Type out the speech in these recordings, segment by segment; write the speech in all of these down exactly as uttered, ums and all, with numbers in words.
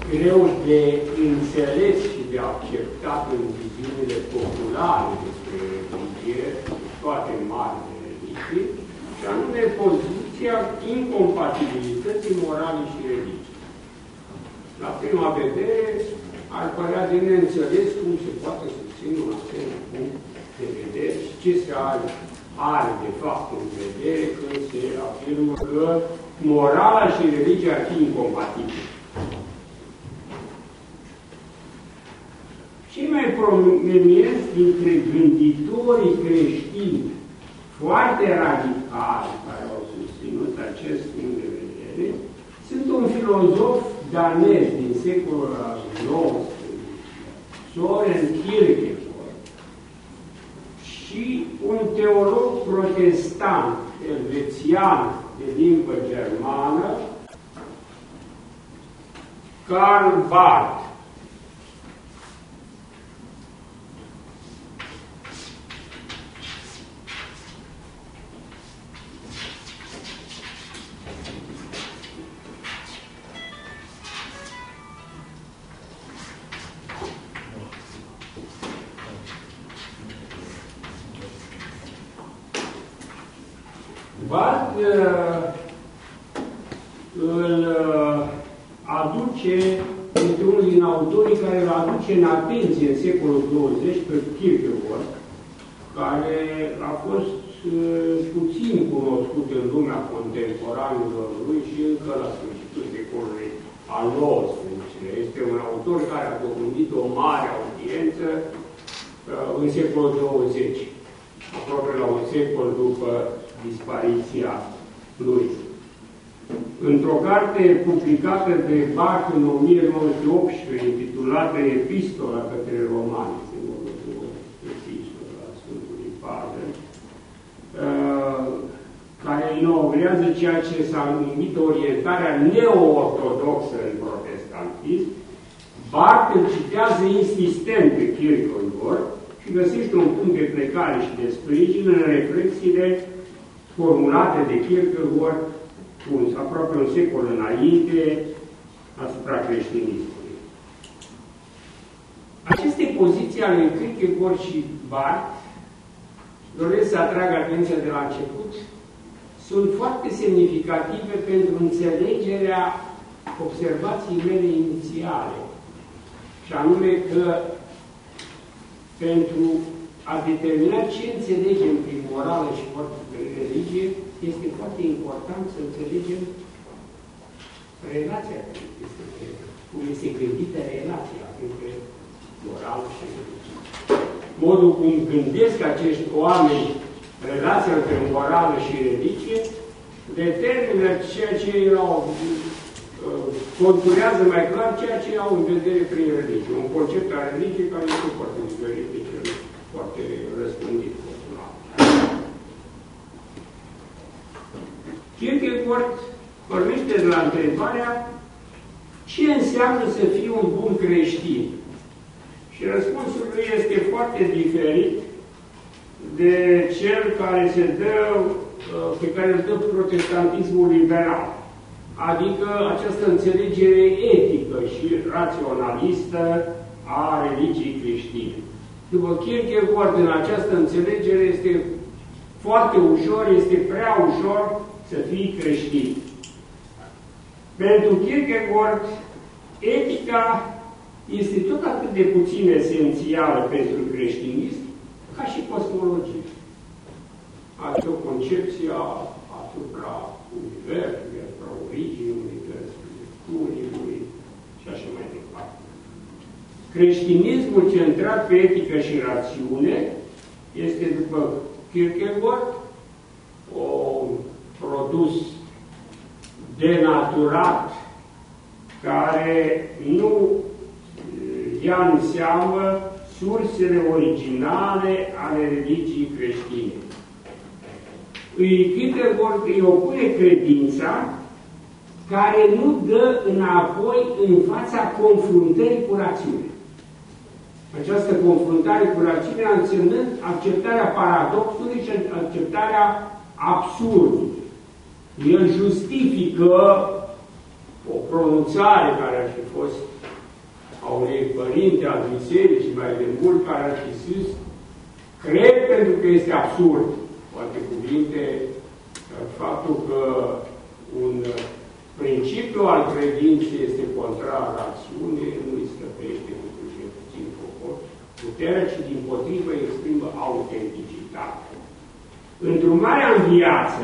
greu de înțeles și de acceptat în viziunile populare despre religie, toate marile religii, și anume poziția incompatibilității morale și religie. La prima vedere, ar părea de neînțeles cum se poate susține un asemenea punct de vedere și ce se are, are de fapt în vedere când se afirmă că morala și religia ar fi incompatibile. Cei mai prominenți dintre gânditorii creștini foarte radicali care au susținut acest punct de vedere sunt un filozof danez din secolul al nouăsprezecelea, Søren Kierkegaard, și un teolog protestant elvețian de limbă germană, Karl Barth. Barth îl aduce, este unul din autorii care îl aduce în atenție în secolul douăzeci pe Kierkegaard, care a fost puțin cunoscut în lumea contemporanilor lui și încă la sfârșitul secolului al nouăsprezecelea. Este un autor care a dobândit o mare audiență în secolul douăzeci, aproape la un secol după dispariția lui. Într-o carte publicată de Barth în o mie nouă sute optsprezece, intitulată Epistola către Romani, Epistola Sfântului Pavel, care inaugurează ceea ce s-a numit orientarea neo-ortodoxă în protestantism, Barth îl citează insistent pe Kierkegaard și găsește un punct de plecare și de sprijin în reflexiile formulate de Kierkegaard un, aproape un secol înainte asupra creștinismului. Aceste poziții ale Kierkegaard și Barth, doresc să atrag atenția de la început, sunt foarte semnificative pentru înțelegerea observației mele inițiale, și anume că pentru a determina ce înțelegem prin morală și prin religie, este foarte important să înțelegem relația care este, cum este gândită relația între morală și religie. Modul cum gândesc acești oameni relația între morală și religie determină ceea ce erau, conturează mai clar ceea ce au în vedere prin religie. Un concept al religiei care este foarte diferit de cel foarte răspândit. Kierkegaard pornește de la întrebarea ce înseamnă să fii un bun creștin. Și răspunsul lui este foarte diferit de cel care se dă, pe care îl dă protestantismul liberal. Adică această înțelegere etică și raționalistă a religiei creștine. După Kierkegaard, în această înțelegere este foarte ușor, este prea ușor să fii creștin. Pentru Kierkegaard, etica este tot atât de puțin esențială pentru creștinism ca și cosmologia. Adică concepția asupra universului, asupra originii universului, unii și așa mai departe. Creștinismul centrat pe etică și rațiune este, după Kierkegaard, un produs denaturat care nu ia în seamă sursele originale ale religiei creștine. Kierkegaard îi opune credința care nu dă înapoi în fața confruntării cu rațiunea. Această confruntare cu rațiunea însemnând acceptarea paradoxului și acceptarea absurdului. El justifică o pronunțare care ar fi fost a unei părinte al bisericii mai de mult care ar fi zis, cred pentru că este absurd. Poate cuvinte, faptul că un principiu al credinței este contrar rațiunii, nu îi stăpește cu cel puțin popor puterea, ci dimpotrivă exprimă autenticitate. Îndrumarea în viață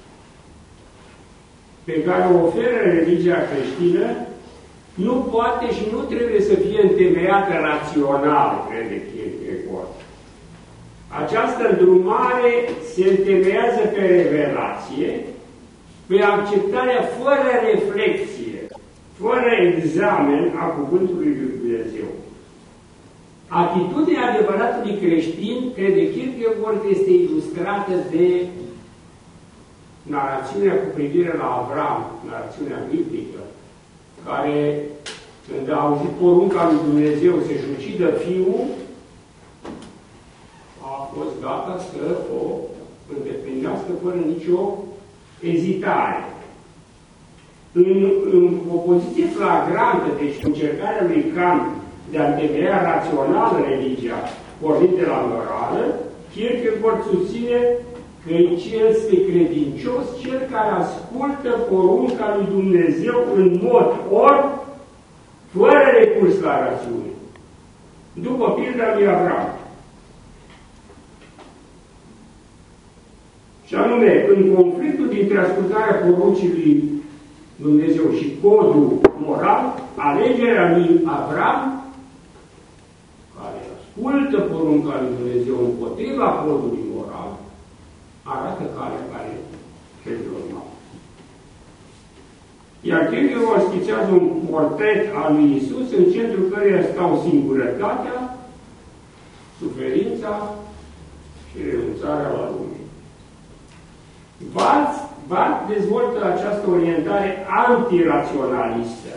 pe care o oferă religia creștină nu poate și nu trebuie să fie întemeiată rațional, crede Kierkegaard. Această îndrumare se întemeiază pe revelație, pe acceptarea fără reflexie, fără examen a Cuvântului lui Dumnezeu. Atitudinea adevăratului creștin, crede Kierkegaard, este ilustrată de narațiunea cu privire la Avram, narațiunea biblică, care, când a auzit porunca lui Dumnezeu să-și ucidă fiul, a fost gata să o îndeplinească fără nicio ezitare. În, în opoziție flagrantă, deci încercarea lui Kant de a întemeia rațional religia, pornind de la morală, Kierkegaard susține că cel este credincios, cel care ascultă porunca lui Dumnezeu în mod orb, fără recurs la rațiune. După pilda lui Avram. Și anume, în conflictul dintre ascultarea poruncii lui Dumnezeu și codul moral, alegerea lui Avram, care ascultă porunca lui Dumnezeu împotriva codului moral, arată calea care trebuie urmată. Iar Kierkegaard schițează un portret al lui Iisus, în centrul căruia stau singurătatea, suferința și renunțarea la lume. Barth dezvoltă această orientare antiraționalistă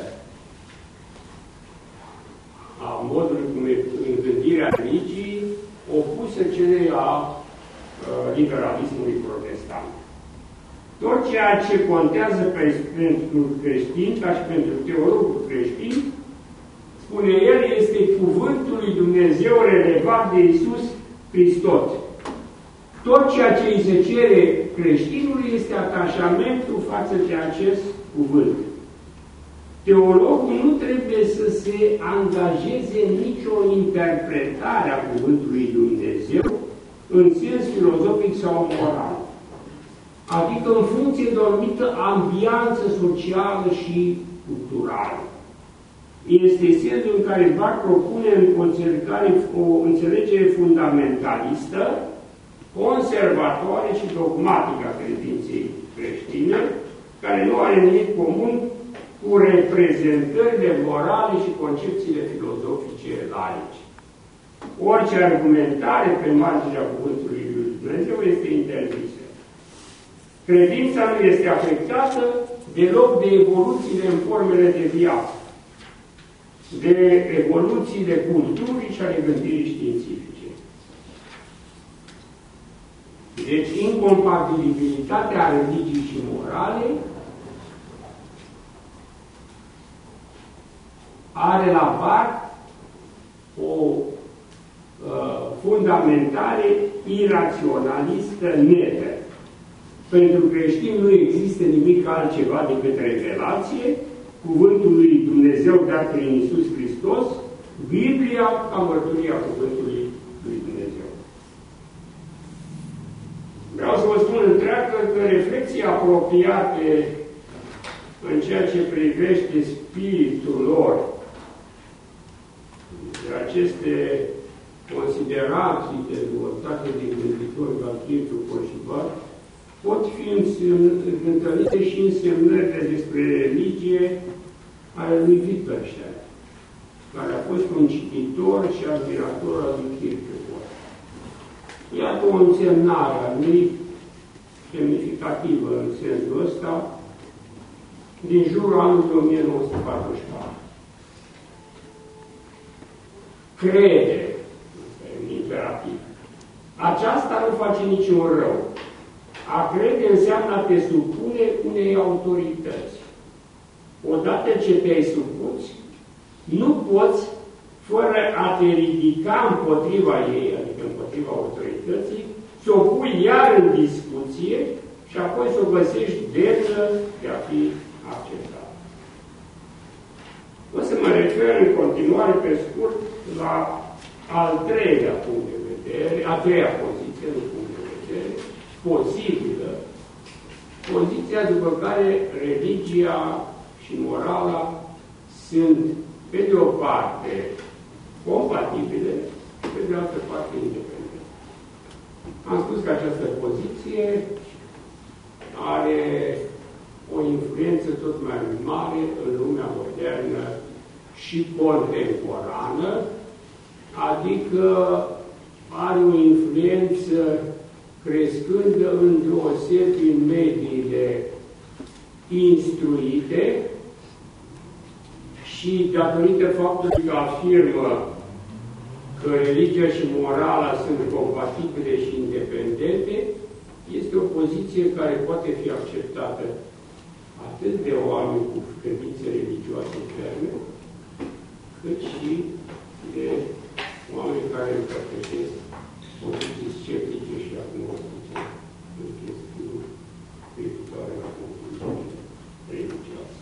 a modului cum e în gândirea religii, opusă celei a uh, liberalismului protestant. Tot ceea ce contează pe, pentru creștin, ca și pentru teologul creștin, spune el, este cuvântul lui Dumnezeu relevat de Iisus Hristos. Tot ceea ce îi se cere creștinului este atașamentul față de acest cuvânt. Teologul nu trebuie să se angajeze în nicio interpretare a cuvântului Dumnezeu în sens filozofic sau moral, adică în funcție de o anumită ambianță socială și culturală. Este sensul în care Barth propune în concercare o înțelegere fundamentalistă, conservatoare și dogmatică a credinței creștine, care nu are nimic comun cu reprezentările morale și concepțiile filozofice laice. Orice argumentare pe marginea cuvântului lui Dumnezeu este interzisă. Credința nu este afectată deloc de evoluțiile în formele de viață, de evoluțiile culturii și ale gândirii științifice. Deci, incompatibilitatea religii și morale are la Barth o uh, fundamentare iraționalistă netă. Pentru creștini nu există nimic altceva decât revelație, cuvântul lui Dumnezeu dat prin Iisus Hristos, Biblia ca mărturia cuvântului lui Dumnezeu. Vreau să vă spun întreagă că reflexii apropiate în ceea ce privește spiritul lor, de aceste considerații dezvoltate de gânditori al Kierkegaard și Barth, pot fi întâlnite și însemnările despre religie ale lui Wittgenstein, care a fost un cititor și admirator al lui Kierkegaard. Iată o însemnare a lui semnificativă în sensul ăsta, din jurul anului o mie nouă sute patruzeci și patru. Crede, este un imperativ. Aceasta nu face niciun rău. A crede înseamnă a te supune unei autorități. Odată ce te-ai supus, nu poți, fără a te ridica împotriva ei, adică împotriva autorității, să o pui iar în discuție și apoi să o găsești demnă de a fi acceptată. O să mă refer în continuare, pe scurt, la al treilea punct de vedere, a treia poziție, nu punct de vedere, posibilă, poziția după care religia și morala sunt, pe de o parte, compatibile, și pe de altă parte, independente. Am spus că această poziție are o influență tot mai mare în lumea modernă și contemporană, adică are o influență crescând îndeosebi în mediile instruite și datorită faptului că afirmă că religia și morala sunt compatibile și independente, este o poziție care poate fi acceptată atât de oameni cu credințe religioase ferme, cât și de oameni care împărtășesc poziții sceptice și agnostice în chestiuni privitoare la concluziile religioase.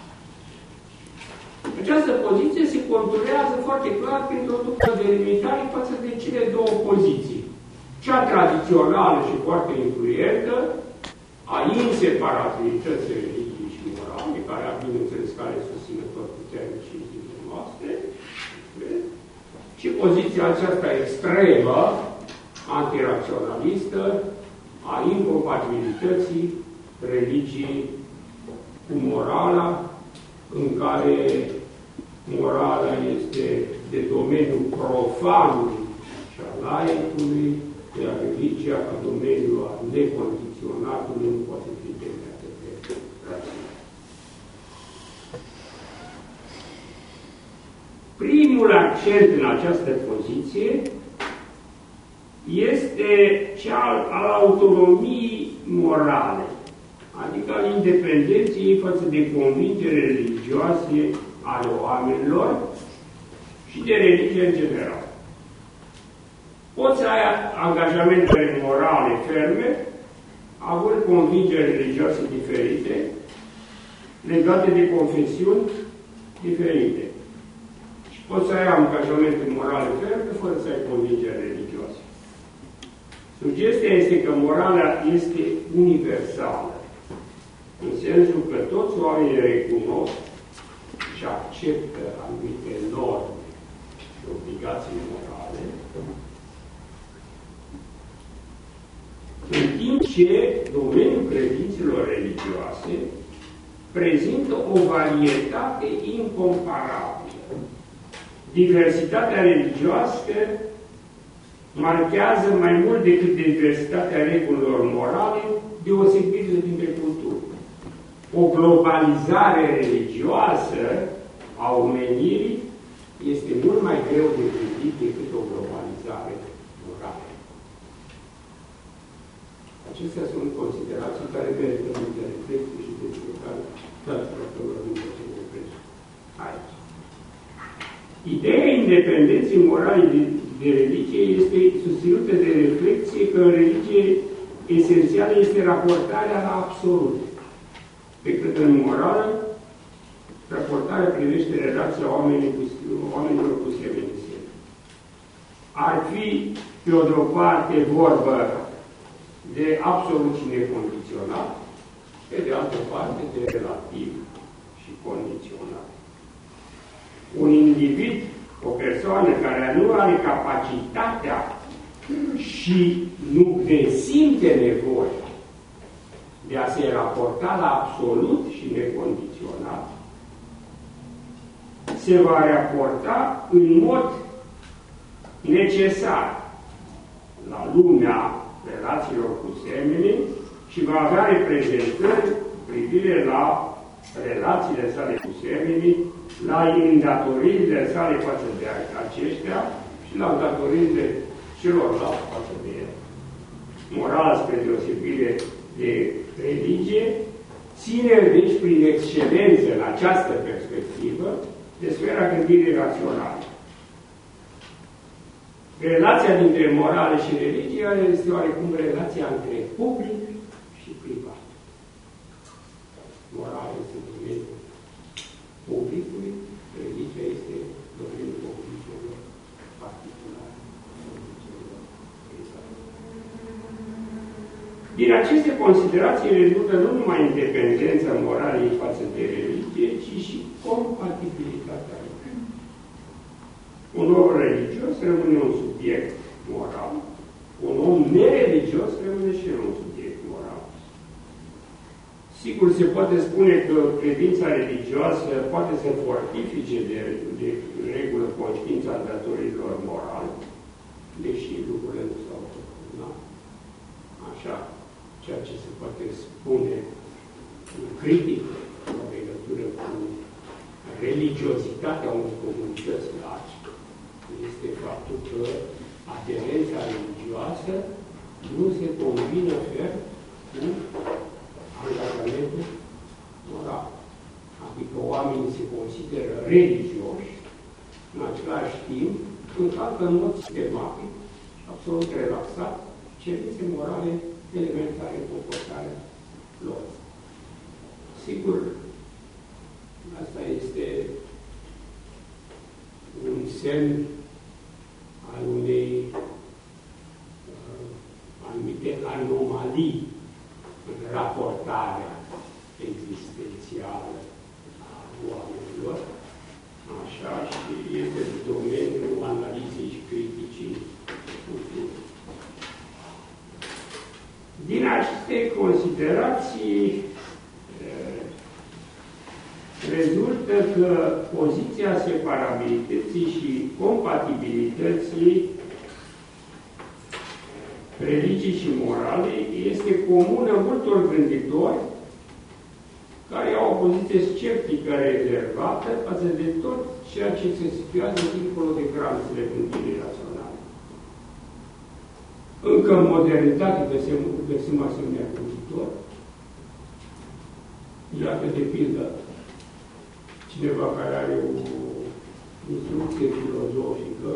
Această poziție se conturează foarte clar printr-o dublă delimitare față de cele două poziții. Cea tradițională și foarte influentă a inseparabilității religiei și morale, care a, bineînțeles, care susține tot puternic și zilele noastre, și poziția aceasta extremă, antiraționalistă, a incompatibilității religiei cu morala, în care morala este de domeniul profanului și al laicului, iar religia, ca domeniul al necondiționatului, nu poate fi demnată de rațiune. Primul accent în această poziție este cel al autonomiei morale, adică al independenței față de convingere religioase ale oamenilor și de religie în general. Poți să ai angajamente morale ferme, având convingeri religioase diferite, legate de confesiuni diferite. Și poți să ai angajamente morale ferme, fără să ai convingeri religioase. Sugestia este că morala este universală, în sensul că toți oamenii recunosc și acceptă anumite norme și obligații morale, în timp ce domeniul credințelor religioase prezintă o varietate incomparabilă. Diversitatea religioasă marchează mai mult decât diversitatea regulilor morale deosebirile dintre culturi. O globalizare religioasă a omenirii este mult mai greu de privit decât o globalizare morală. Acestea sunt considerații care merită multe reflexii și de discutare, dar profesorul nu poate să opresc aici. Ideea independenței morale de, de religie este susținută de reflexie că în religie esențială este raportarea la absolut, pe cât în morală, raportarea privește relația oamenilor cu semenii săi. Ar fi, pe o de-o parte, vorbă de absolut și necondiționat, pe de altă parte, de relativ și condiționat. Un individ, o persoană care nu are capacitatea și nu resimte nevoia de a se raporta la absolut și necondiționat, se va raporta în mod necesar la lumea relațiilor cu semenii și va avea reprezentări cu privire la relațiile sale cu semenii, la îndatoririle sale față de aceștia și la îndatoririle celorlalți față de el. Morala, spre deosebire de religie, ține, deci, prin excelență în această perspectivă, de sfera gândirii raționale. Relația dintre morale și religie este oarecum relația între public și privat. Morala este domeniul publicului, religia este domeniul obligelor particulare. Din aceste considerații rezultă nu numai independența moralei față de religie, ci și compatibilitatea lor. Un om religios rămâne un subiect moral, un om nereligios rămâne și el un subiect moral. Sigur, se poate spune că credința religioasă poate să fortifice de, de regulă conștiința datorilor morale, deși lucrurile nu s-au făcut. Da? Așa, ceea ce se poate spune în critică în legătură cu religiozitatea unei comunități largi este faptul că aderența religioasă nu se combină ferm cu angajamentul moral. Adică oamenii se consideră religioși, în același timp încalcă în mod sistematic și absolut relaxat cerințe morale elementare în comportarea lor. Sigur, asta este un semn al unei uh, anumite anomalii în raportarea existențială a oamenilor, așa, și este domeniul analizei și criticii culturii. Din aceste considerații rezultă că poziția separabilității și compatibilității religii și morale este comună multor gânditori care au o poziție sceptică rezervată față de tot ceea ce se situează dincolo de granițele gândirii raționale. Încă în modernitate găsim, găsim asemenea gânditori. Iată, de pildă, cineva care are o instrucție filozofică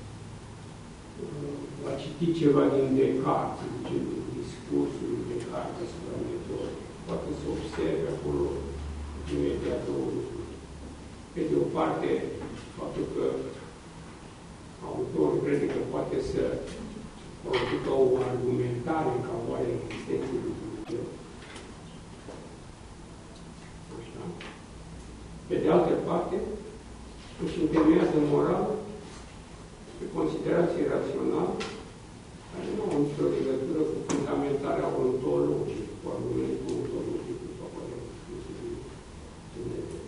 va citi ceva din Descartes, din discursul Descartes asupra metodei. Poate să observe acolo imediat o lucruri. Pe de o parte, faptul că autorul crede că poate să producă o argumentare în favoarea existenței lui Dumnezeu. Așa. Pe de altă parte, își întemeiază moral pe considerații raționale care nu au nicio legătură cu fundamentarea ontologică, cu argumentul ontologic în favoarea existenței lui Dumnezeu.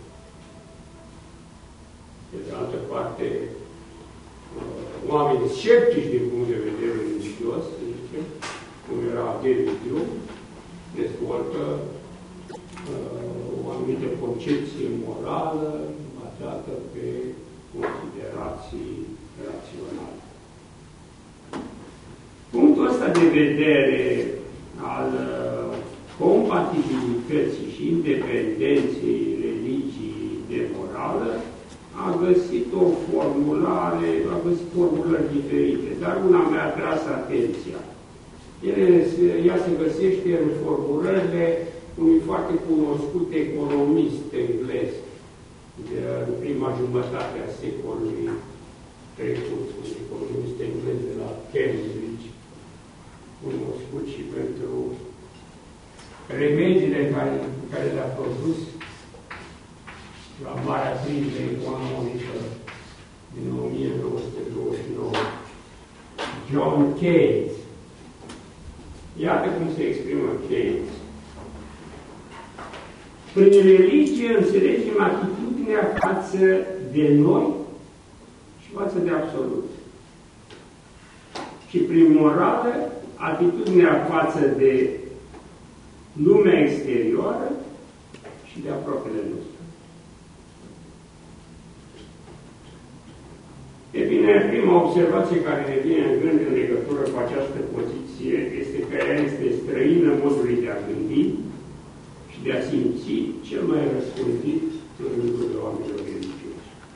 Pe de altă parte, oamenii sceptici din punct de vedere religios, cum era David Hume, dezvoltă uh, o anumită concepție morală bazată pe considerații raționale. Punctul ăsta de vedere al uh, compatibilității și independenței religiei de morală a găsit o formulare, a găsit formulări diferite, dar una mi-a atras atenția. Ele, ea se găsește în formulările unui foarte cunoscut economist englez de în prima jumătate a secolului trecut, un economist englez de la Cambridge, cunoscut și pentru remediile care, care le-a produs la marea criză economică din o mie nouă sute douăzeci și nouă. John Keynes. Iată cum se exprimă Keynes. Prin religie înțelegem atitudinea față de noi și față de absolut. Și prin morală, atitudinea față de lumea exterioară și de apropiile noastre. E bine, prima observație care ne vine în gând în legătură cu această poziție este că ea este străină modului de a gândi și de a simți cel mai răspândit în rândul oamenilor religioși.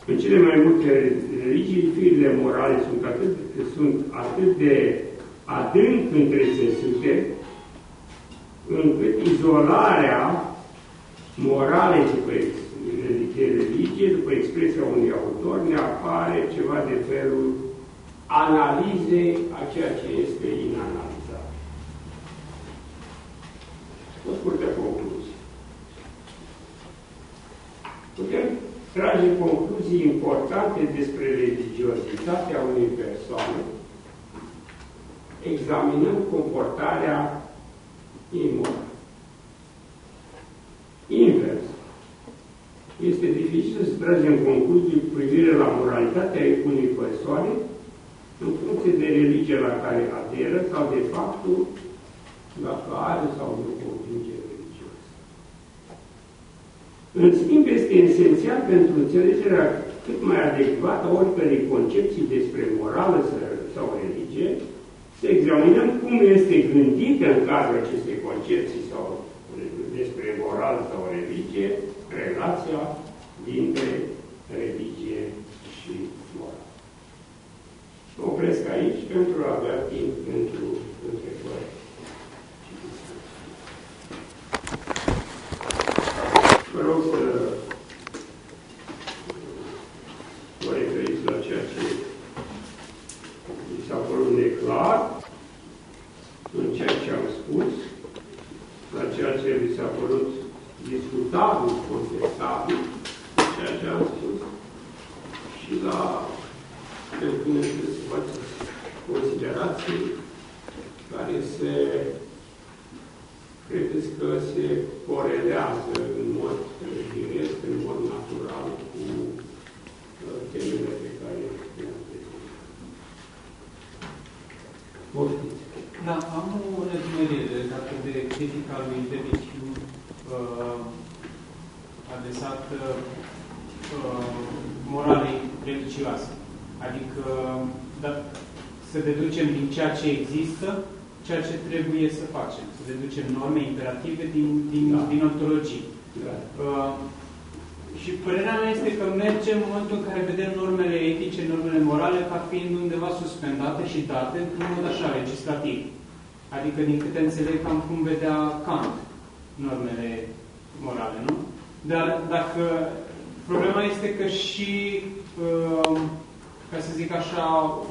În cele mai multe religii, firile morale sunt atât, sunt atât de adânc întrețesute, încât izolarea moralei după religie, după expresia unui autor, ne apare ceva de felul analize a ceea ce este inanalizat. O scurtă concluzie. Putem trage concluzii importante despre religiozitatea unei persoane, examinând comportarea imorală. Invers. Este dificil să tragem concluzii cu privire la moralitatea unei persoane în funcție de religia la care aderă sau de faptul dacă are sau nu convingere religioasă. În schimb, este esențial pentru înțelegerea cât mai adecvată a oricărei concepții despre morală sau religie, să examinăm cum este gândită în cazul acestei concepții sau despre morală sau religie, relația dintre religie și morală. Mă opresc aici pentru a avea timp pentru întrebări. Vă rog să vă referiți la ceea ce mi s-a părut neclar, în ceea ce am spus, la ceea ce mi s-a părut discutabil, contestabil, ceea ce am spus, și la considerații care se credeți că se corelează în mod direct, în mod natural cu temele pe care le-am prezentat. Poftiți. Da, am o rezumerire legată de critica lui David Hume uh, adresat uh, moralei religioase. Adică da, să deducem din ceea ce există, ceea ce trebuie să facem. Să deducem norme imperative din, din, da. din ontologie. Da. Uh, și părerea mea este că mergem în momentul în care vedem normele etice, normele morale, ca fiind undeva suspendate și date într-un mod așa, legislativ. Adică, din câte înțeleg, cam cum vedea Kant normele morale, nu? Dar dacă problema este că și, uh, ca să zic așa,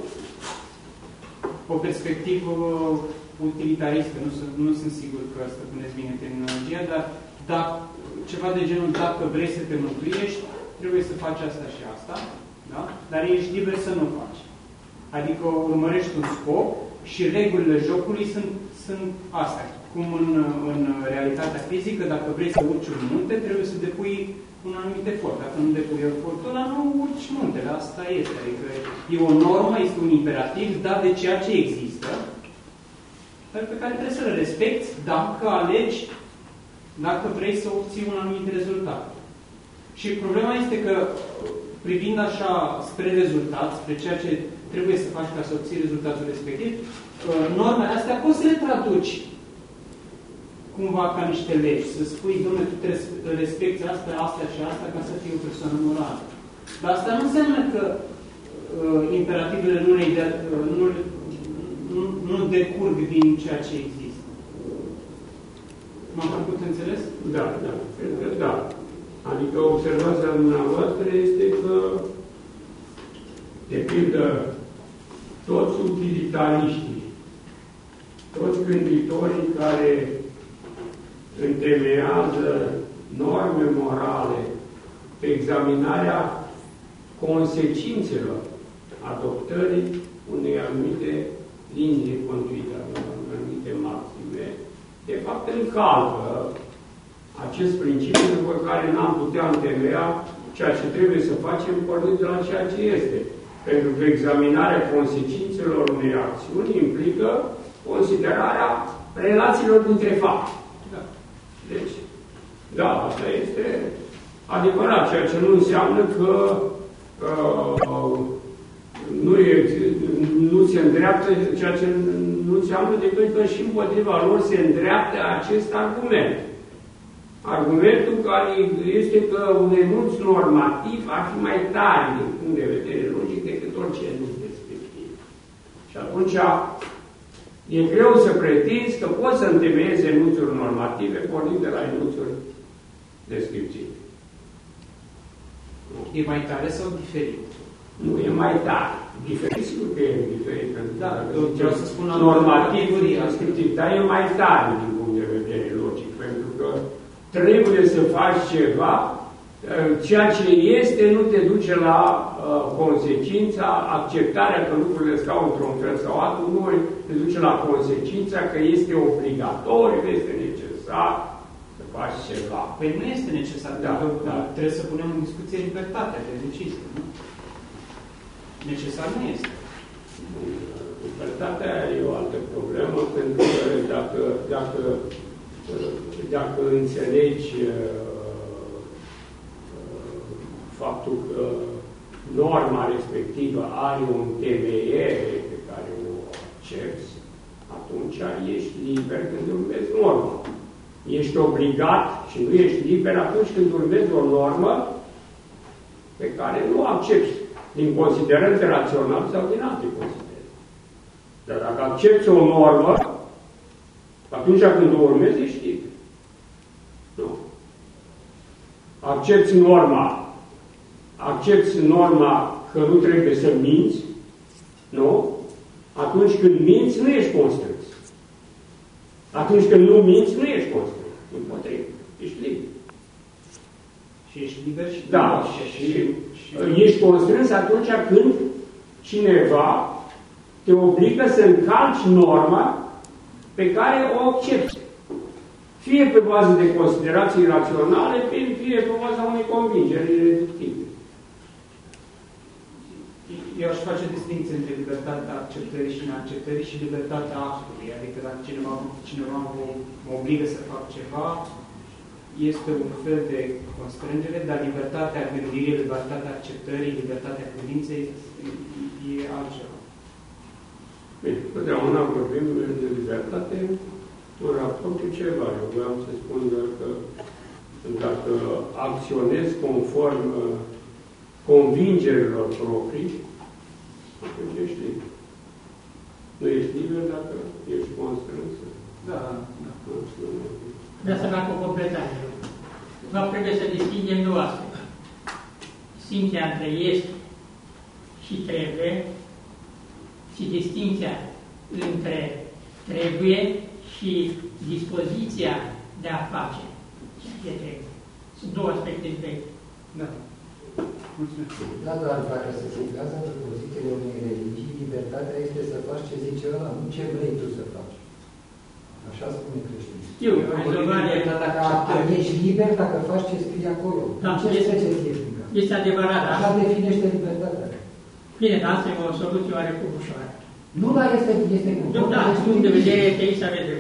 o perspectivă utilitaristă, nu, nu sunt sigur că stăpânesc bine terminologia, dar dacă, ceva de genul, dacă vrei să te mântuiești, trebuie să faci asta și asta, da? Dar ești liber să nu faci. Adică urmărești un scop și regulile jocului sunt, sunt astea. Cum în, în realitatea fizică, dacă vrei să urci un munte, trebuie să depui un anumit efort. Dacă nu depui efortul ăla, nu urci muntele. Asta este. Adică e o normă, este un imperativ dat de ceea ce există, dar pe care trebuie să-l respecti dacă alegi, dacă vrei să obții un anumit rezultat. Și problema este că, privind așa spre rezultat, spre ceea ce trebuie să faci ca să obții rezultatul respectiv, normele astea poți să le traduci cumva ca niște legi. Să spui, dom'le, tu trebuie să respecti asta, asta și asta ca să fii o persoană morală. Dar asta nu înseamnă că uh, imperativele nu, uh, nu, nu, nu decurg din ceea ce există. M-am făcut înțeles? Da, da. da. Adică observația dumneavoastră este că, de pildă, toți utilitariștii, toți gânditorii care întemeiază norme morale pe examinarea consecințelor adoptării unei anumite linii de conduită, unei anumite maxime, de fapt încalcă acest principiu după care n-am putea întemeia ceea ce trebuie să facem pornind de la ceea ce este. Pentru că examinarea consecințelor unei acțiuni implică considerarea relațiilor dintre fapte. Da. Deci, da, asta este adevărat, ceea ce nu înseamnă că uh, nu, e, nu se îndreaptă, ceea ce nu înseamnă decât că și împotriva lor se îndreaptă acest argument. Argumentul care este că un enunț normativ ar fi mai tare din punct de vedere logic decât orice enunț descriptiv. Și atunci e greu să pretinzi că poți să întemeiezi enunțuri normative pornind de la enunțuri descriptive. E mai tare sau diferit? Nu, e mai tare. Diferit, sigur că e diferit. Da, vreau să spun normativ, descriptiv, dar e mai tare din punct de vedere logic, pentru că trebuie să faci ceva, ceea ce este nu te duce la uh, consecința, acceptarea că lucrurile stau într-un fel sau altul, nu te duce la consecința că este obligatoriu, este necesar să faci ceva. Păi nu este necesar, da, pentru că da. trebuie să punem în discuție libertatea de decizie, nu? Necesar nu este. Libertatea e o altă problemă, pentru că dacă, dacă, dacă înțelegi faptul că norma respectivă are o întemeiere pe care o accepți, atunci ești liber când urmezi norma. Ești obligat și nu ești liber atunci când urmezi o normă pe care nu o accepți din considerente raționale sau din alte considerente. Dar dacă accepți o normă, atunci când o urmezi, ești liber. Nu. Accepți norma, accepți norma că nu trebuie să minți, nu? Atunci când minți, nu ești constrâns. Atunci când nu minți, nu ești constrâns. Împotrivă. Ești liber. Și ești liber și... Da, și, și, și ești constrâns atunci când cineva te obligă să încalci norma pe care o accepți. Fie pe bază de considerații raționale, fie pe baza unei convingeri ireductibile. Eu aș face distinție între libertatea acceptării și neacceptării și libertatea actului. Adică dacă cineva, cineva mă obligă să fac ceva, este un fel de constrângere, dar libertatea gândirii, libertatea acceptării, libertatea credinței e altceva. Bine, totdeauna vorbim de libertate în raport cu ceva. Eu vreau să spun doar că dacă acționezi conform convingerilor proprii, atunci ești liber. Nu ești liber dacă ești constrâns. Da, da. Vreau să fac o completare. Vă trebuie să distingem două aspecte. Distinția între este și trebuie și distinția între trebuie și dispoziția de a face ceea ce trebuie. Sunt două aspecte diferite. Da. Mulțumesc. Da, dar dacă se situează în pozițiile unei religii, libertatea este să faci ce zice ăla, nu ce vrei tu să faci. Așa spune creștinul. Știu, rezolvarea ești liber dacă faci ce scrie acolo. Da, ce este, ce tehnică. este adevărat. Așa da? definește libertatea. Bine, dar asta e o soluție oarecum ușoară. Nu, dar este, este cu Nu, da, din punct de vedere teist aveți.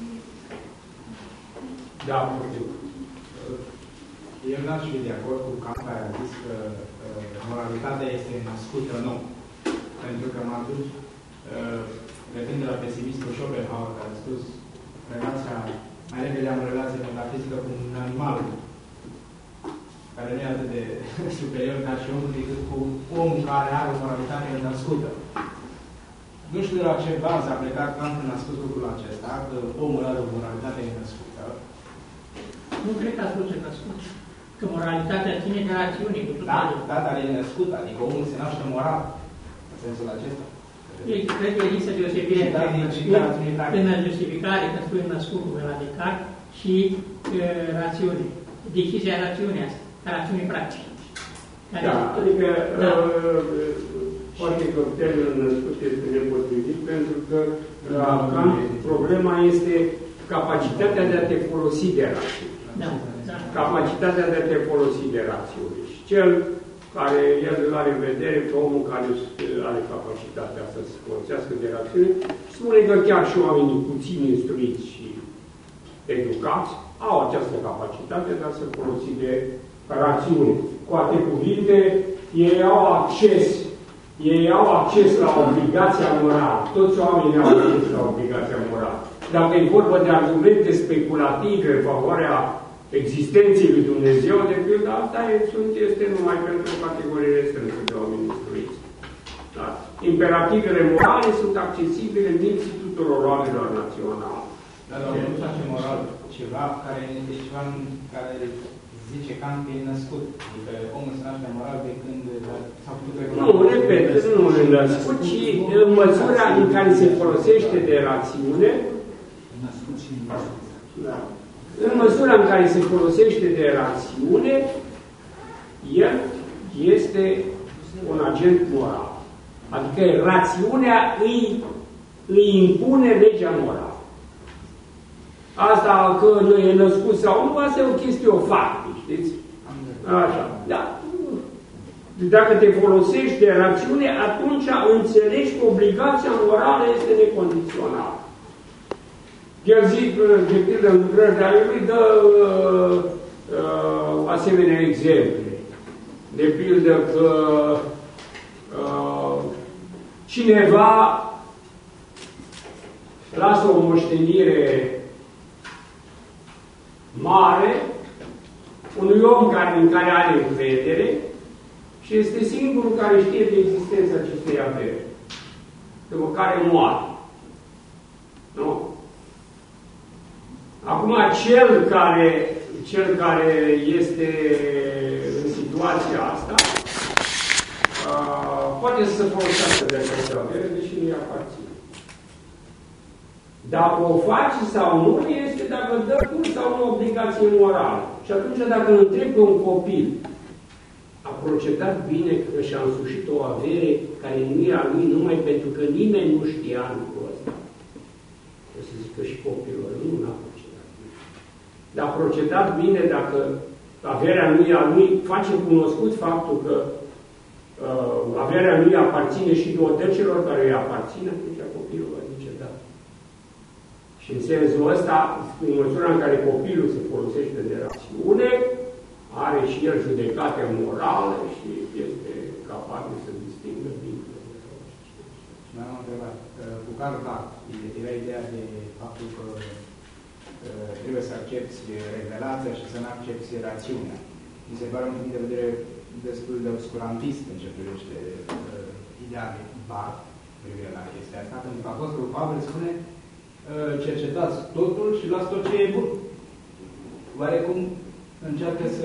Da, mulțumesc. Eu n-aș fi de acord cu Kant care a zis că uh, moralitatea este născută nou. Pentru că mă aduc, uh, plecând de la pesimistul Schopenhauer, care a spus relația, mai repede am relație metafizică cu un animal, care nu e atât de superior ca și omul, decât cu omul care are o moralitate născută. Nu știu de la ce bază a plecat Kant când a spus lucrul acesta, că omul are o moralitate născută. Nu cred că a spus ce născut. Că moralitatea ține de rațiune. Da, da, dar e născut, adică omul se naște moral, în sensul acesta. Cred că există deosebire în justificare, când spui născut cu la Descartes, și uh, rațiune. Decizia rațiunea asta, rațiune practică. Da, adică da. Uh, poate că termenul născut este nepotrivit, pentru că uh, problema este capacitatea de a te folosi de rațiune. Da, da. Capacitatea de a te folosi de rațiune. Și cel care el îl are în vedere pe omul care are capacitatea să se folosească de rațiune, spune că chiar și oamenii puțin instruiți și educați au această capacitate de a se folosi de rațiune. Cu alte cuvinte, ei au acces, ei au acces la obligația morală. Toți oamenii au acces la obligația morală. Dacă e vorba de argumente speculative în favoarea existenței lui Dumnezeu, de pildă, asta este numai pentru categoriile strânse de oameni instruiți. Da? Imperativele morale sunt accesibile minții tuturor oamenilor naționali. Dar dacă nu face moral ceva care e ceva care zice Kant că e născut. Adică omul se naște moral de când s-a putut regula. Nu, repet, nu e născut, ci în măsura în care se folosește de rațiune, da. În măsura în care se folosește de rațiune, el este un agent moral. Adică rațiunea îi, îi impune legea morală. Asta că nu e născut sau nu, asta e o chestie o faptă, știți? Așa, da. Dacă te folosești de rațiune, atunci înțelegi că obligația morală este necondițională. El zic, de pildă, în lucrări, dar el îi dă uh, uh, asemenea exemple. De pildă că uh, cineva lasă o moștenire mare unui om care, în care are încredere și este singurul care știe de existența acestei averi, după care moare. Nu? Acum, cel care, cel care este în situația asta uh, poate să se folosească de această avere, deși nu-i aparține. Dacă o face sau nu, este dacă dă curs sau nu obligație morală. Și atunci, dacă îl întreb pe un copil, a procedat bine că și-a însușit o avere care nu e a lui numai pentru că nimeni nu știa lucrul ăsta. O să zic că și copilul nu n-a procedat bine. Dar a procedat bine dacă averea nu e a lui, face cunoscut faptul că uh, averea lui aparține și celor care îi aparține, atunci copilul va zice da. Și în sensul ăsta, în măsura în care copilul se folosește de rațiune, are și el judecată morală și este capabil să distingă bine. Mai am o întrebare. Cu Karl Barth era ideea de faptul că trebuie să accepti revelația și să nu accepti rațiunea. Mi se pare un punct de vedere destul de obscurantist în ce privește uh, ideea de Barth privire la chestia asta, pentru că Apostolul Pavel spune uh, cercetați totul și luați tot ce e bun. Oarecum încearcă să,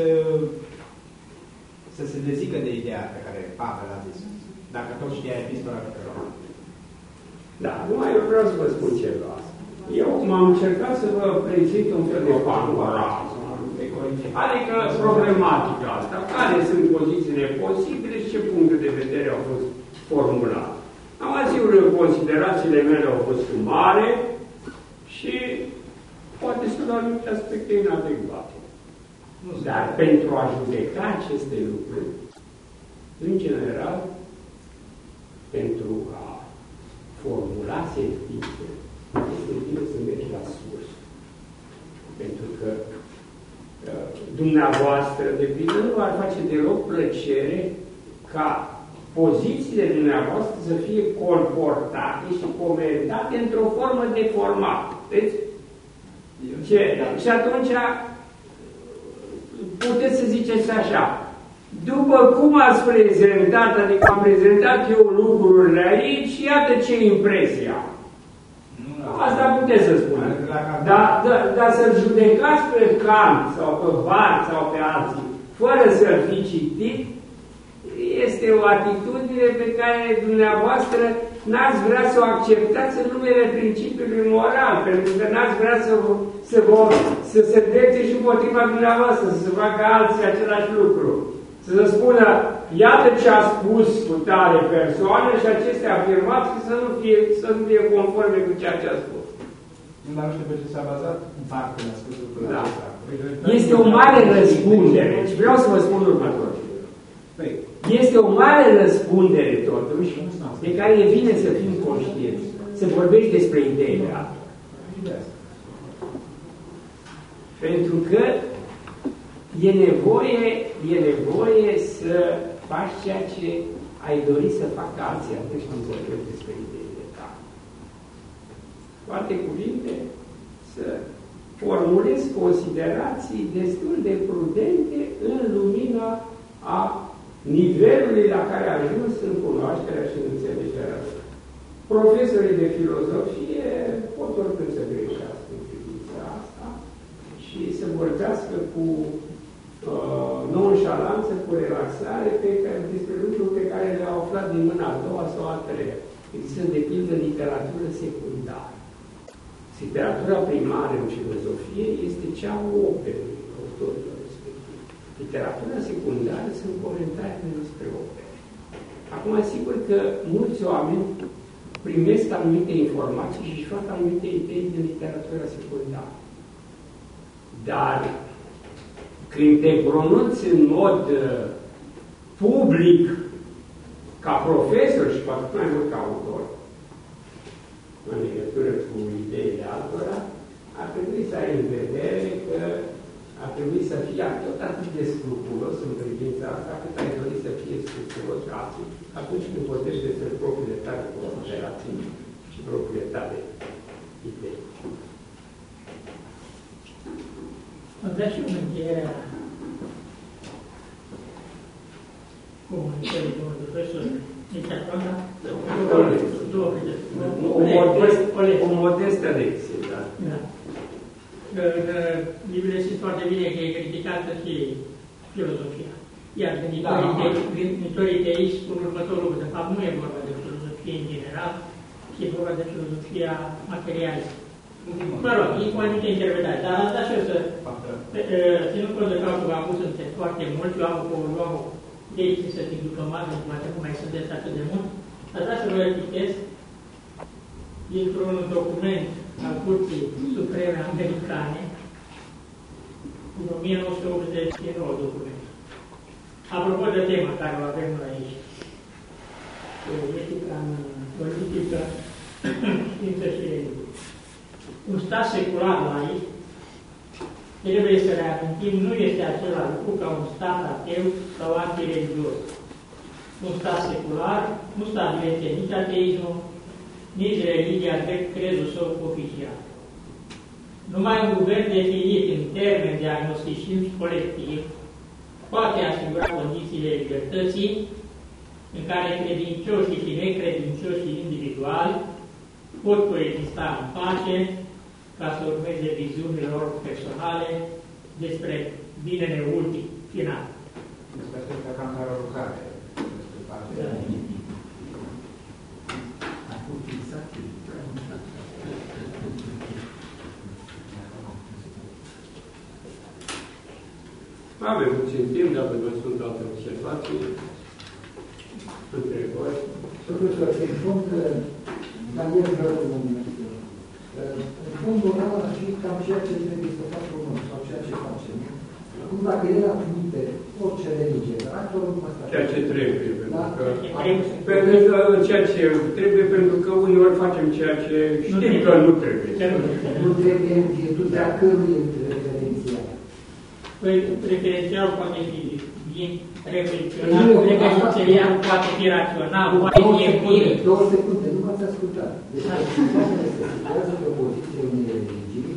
să se dezică de ideea pe care Pavel a zis, dacă tot știa epistola pe care o am. Da, numai eu vreau să vă spun ceva. Eu m-am încercat să vă prezint un fel de panoramă, adică problematica asta, care sunt pozițiile posibile și ce puncte de vedere au fost formulate. Am asigur că considerațiile mele au fost sumare și poate sunt anumite aspecte inadecvate. Dar pentru a judeca aceste lucruri, în general, pentru a formula sentințe, este bine să mergi la sursă. Pentru că uh, dumneavoastră, de pildă, nu ar face deloc plăcere ca pozițiile dumneavoastră să fie colportate și comentate într-o formă deformată. Deci, ce? Și atunci puteți să ziceți așa, după cum ați prezentat, adică am prezentat eu lucrurile aici, iată ce impresie am. Asta puteți să spuneți. Dar da, da, să-l judecați pe Kant sau pe Barth sau pe alții, fără să-l fi citit, este o atitudine pe care dumneavoastră n-ați vrea să o acceptați în numele principiului moral, pentru că n-ați vrea să, să, vă, să se drepte și împotriva dumneavoastră, să se facă alții același lucru. Să se spună, iată ce a spus cu tare persoană și aceste afirmații să nu fie, să nu fie conforme cu ceea ce a spus. Nu, dar nu știu pe ce s-a bazat în parte la spus lucrul da. acesta. Este o mare răspundere. Și vreau să vă spun următor. Este o mare răspundere, totuși, de care e bine să fim conștienți. Să vorbești despre ideile altora. Pentru că e nevoie, e nevoie să faci ceea ce ai dorit să facă alții atunci când vorbești despre ideile tale. Cu alte cuvinte, să formulez considerații destul de prudente în lumina a nivelului la care a ajuns în cunoașterea și în înțelegerea lor. Profesorii de filozofie pot oricând să greșească în privința asta și să vorbească cu uh, nonșalanță, cu relaxare pe care, despre lucruri pe care le-au aflat din mâna a doua sau a treia. Există de pildă literatură secundară. Literatura primară în filozofie este cea a operei autorilor respectiv. Literatura secundară sunt comentarii despre opere. Acum, sigur că mulți oameni primesc anumite informații și își fac anumite idei din literatura secundară. Dar când te pronunți în mod uh, public ca profesor și cu atât mai mult ca autor, în legătură cu ideile altora, ar trebui să ai în vedere că ar trebui să fii tot atât de scrupulos în privința asta, cât ai dori să fie scrupulos atunci când vorbești despre propriile tale considerații și propriile tale idei. Am vrea și în încheierea comunicării domnului profesor. Deci acum, două o modestă lecție, da. Da. În Biblie știți foarte bine că e criticată și filozofia. Iar gânditorii teiști spun următorul lucru. De fapt, nu e vorba de filozofie în general, ci e vorba de filozofia materialistă. Mă rog, e cu anumite interpretări, dar am dat și eu să, ținând cont de faptul că am pus între foarte mult, eu am o luam de aici să fim diplomat, poate nu mai sunteți atât de mult, aș vrea să vă citesc dintr-un document al Curții Supreme Americane din o mie nouă sute optzeci și nouă document. Apropo de tema care o avem noi aici, etica în politică, știință și religie. Un stat secular laic, trebuie să reamintim, nu este același lucru ca un stat ateu sau antireligios. Un stat secular nu stabilește nici ateismul, nici religia drept crezul său oficial. Numai un guvern definit în termeni diagnosticism colectiv poate asigura condițiile libertății în care credincioșii și necredincioșii individuali pot coexista în pace ca să urmeze viziunile lor personale despre binele ultim, final. Este asta cam care o lucrare despre partea. Avem puțin timp, dacă vă sunt alte observații, întrebări. Profesor, în fond, Daniel Rău, în fondul ăla ar fi cam ceea ce trebuie să facem noi, sau ceea ce facem. Acum, dacă el admite orice religie, dar actorul nu ăsta. Ceea ce trebuie, da? pentru că ceea ce trebuie, pentru că uneori facem ceea ce știm că nu trebuie. Nu trebuie în virtutea cărui referențial. Păi, referențial poate fi din referențial, referențial poate fi rațional, poate fi empiric. Două secunde, nu m-ați ascultat. Deci, persoanele se situează pe poziție unei religii,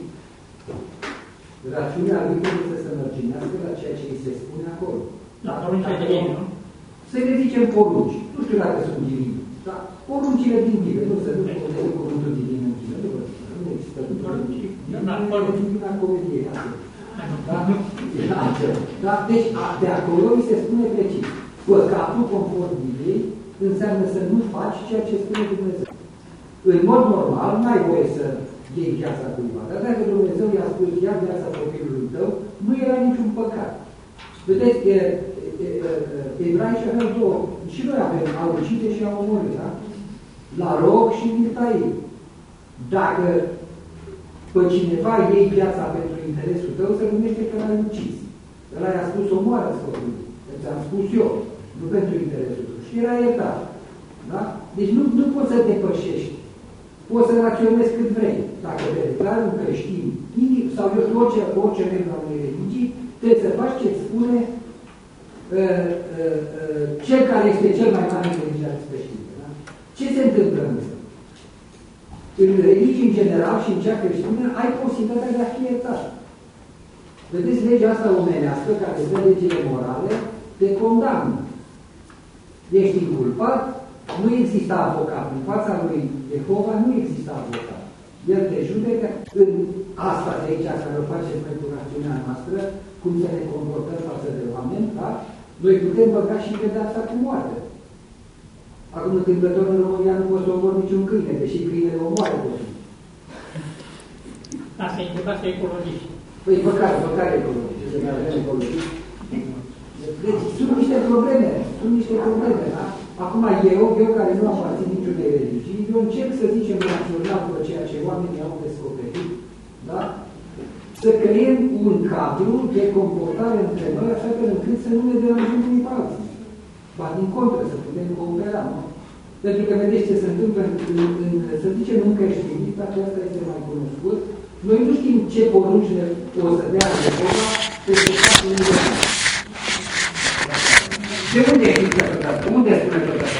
rațiunea lui trebuie să se mărginească la ceea ce îi se spune acolo. La poruncile divine, nu? Să le zicem porunci. Nu știu dacă sunt divine. Dar poruncile din Biblie, nu se duc cu cuvântul divin în Biblie. Nu există porunci. Divina comedie. Da? Da? Deci, de acolo mi se spune precis. Păcatul, conform Bibliei, înseamnă să nu faci ceea ce spune Dumnezeu. În mod normal, n-ai voie să iei viața cuiva. Dar dacă Dumnezeu i-a spus, ia viața copilului tău, nu era niciun păcat. Vedeți, e, e, e, ebraii și aveau două. Și noi avem a ucide și a omorâ, da? La rog și mirtai. Dacă pe cineva iei viața pentru interesul tău, se numește că l-ai ucis. Ăla i-a spus omoară scopului. Ți-am spus eu, nu pentru interesul tău. Și era iertat. Da? Deci nu, nu poți să depășești. Poți să raționezi cât vrei. Dacă te declari un creștin, sau eu știu orice, orice membru al unei religii, trebuie să faci ce-ți spune uh, uh, uh, cel care este cel mai mare în religia creștină. Da? Ce se întâmplă însă? în religii în general și în cea creștină, ai posibilitatea de a fi iertat. Vedeți, legea asta omenească, care dă legile morale, te condamnă. Ești inculpat, nu există avocat. În fața lui Jehova nu există avocat. El te judecă în asta de aici, care o facem pentru rațiunea noastră, cum să ne comportăm față de oameni, da? Noi putem băga și pedeapsa cu moarte. Acum, întâmplător în România, nu poți să omori niciun câine, deși câinele omoară copii. Asta e întrebat ecologiști. Păi, măcar, măcar ecologiști, să ne avem ecologiști. Deci, sunt niște probleme, sunt niște probleme, da? Acum, eu, eu care nu aparțin niciunei religii, eu încerc să zicem rațional pe ceea ce oamenii au descoperit, da? Să creăm un cadru de comportare între noi, așa că încât să nu ne deranjăm unii pe alții. Ba, din contră, să putem coopera, nu? Pentru că vedeți ce se întâmplă, în, în, în, să zicem, în creștinitate, asta este mai cunoscut. Noi nu știm ce porunci ne o să dea Jehova pentru faptul unde. De unde există tot asta? Unde spune tot asta?